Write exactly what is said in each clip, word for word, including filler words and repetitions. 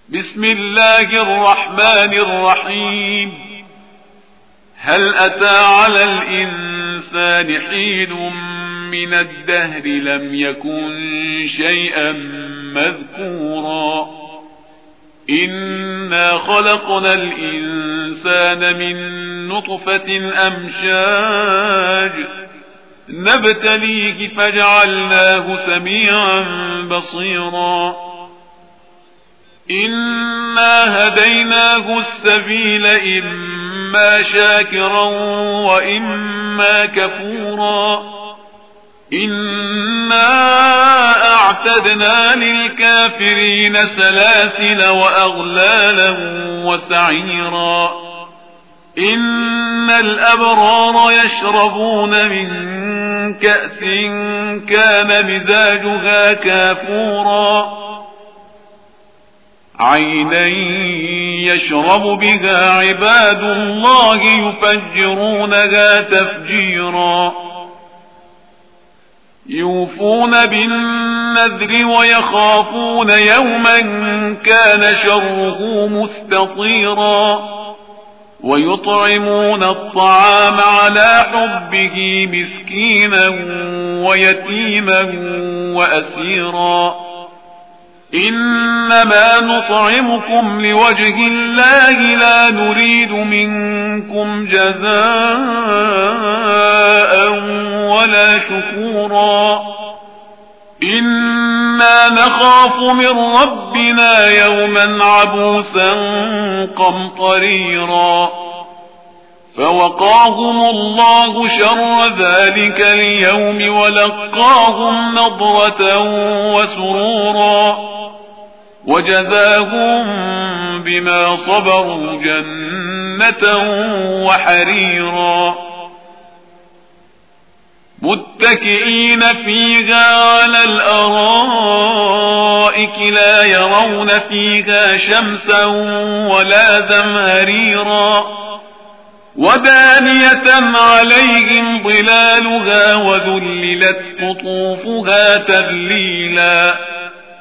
بسم الله الرحمن الرحيم. هل أتى على الإنسان حين من الدهر لم يكن شيئا مذكورا إنا خلقنا الإنسان من نطفة أمشاج نبتليه فجعلناه سميعا بصيرا إنا هديناه السبيل إما شاكرا وإما كفورا إنا أعتدنا للكافرين سلاسل وأغلالا وسعيرا إن الأبرار يشربون من كأس كان مزاجها كافورا عينا يشرب بها عباد الله يفجرونها تفجيرا يوفون بالنذر ويخافون يوما كان شره مستطيرا ويطعمون الطعام على حبه مسكينا ويتيما وأسيرا إنما نطعمكم لوجه الله لا نريد منكم جزاء ولا شكورا إنا نخاف من ربنا يوما عبوسا قمطريرا فوقاهم الله شر ذلك اليوم ولقاهم نضرة وسرورا وجزاهم بما صبروا جنة وحريرا متكئين فيها على الأرائك لا يرون فيها شمسا ولا زمهريرا ودانية عليهم ظلالها وذللت قطوفها تذليلا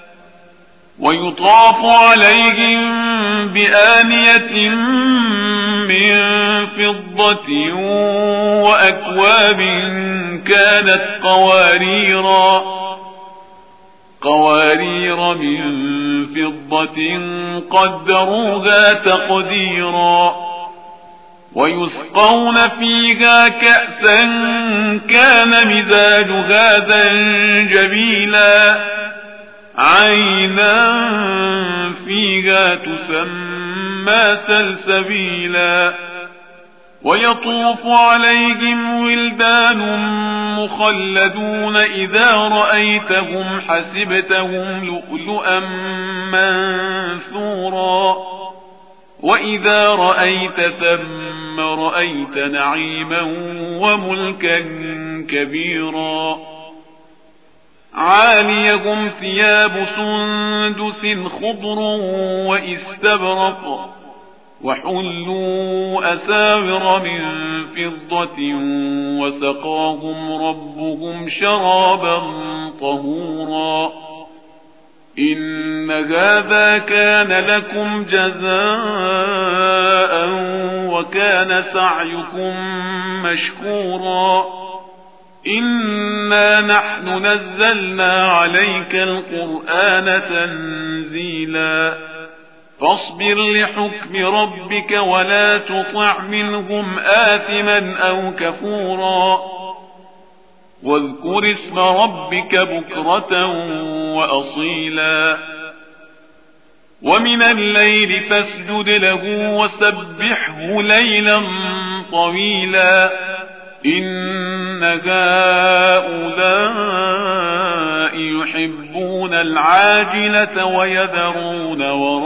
ويطاف عليهم بآنية من فضة وأكواب كانت قواريرا قوارير من فضة قدروها تقديرا ويسقون فيها كأسا كان مزاجها زنجبيلا عينا فيها تسمى سلسبيلا ويطوف عليهم ولدان مخلدون إذا رأيتهم حسبتهم لؤلؤا منثورا وإذا رأيت ثم رأيت نعيما وملكا كبيرا عاليهم ثياب سندس خضر واستبرق وحلوا أساور من فضة وسقاهم ربهم شرابا طهورا إن هذا كان لكم جزاء وكان سعيكم مشكورا إنا نحن نزلنا عليك القرآن تنزيلا فاصبر لحكم ربك ولا تطع منهم آثما أو كفورا واذكر اسم ربك بكرة وأصيلا ومن الليل فاسجد له وسبحه ليلا طويلا إن هؤلاء يحبون العاجلة ويذرون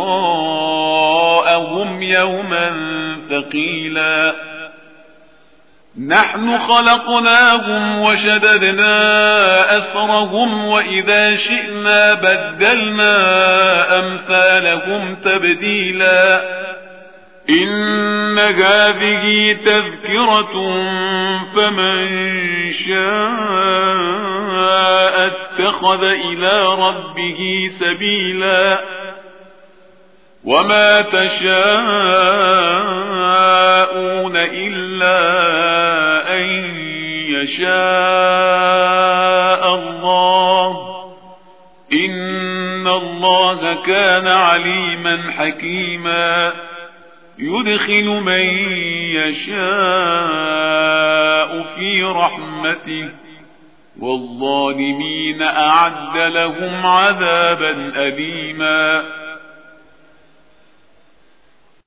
وراءهم يوما ثقيلا نحن خلقناهم وشددنا أسرهم وإذا شئنا بدلنا أمثالهم تبديلا إن هذه تذكرة فمن شاء اتخذ إلى ربه سبيلا وما تشاءون إلا أن يشاء الله إن الله كان عليما حكيما يدخل من يشاء في رحمته والظالمين أعد لهم عذابا أليما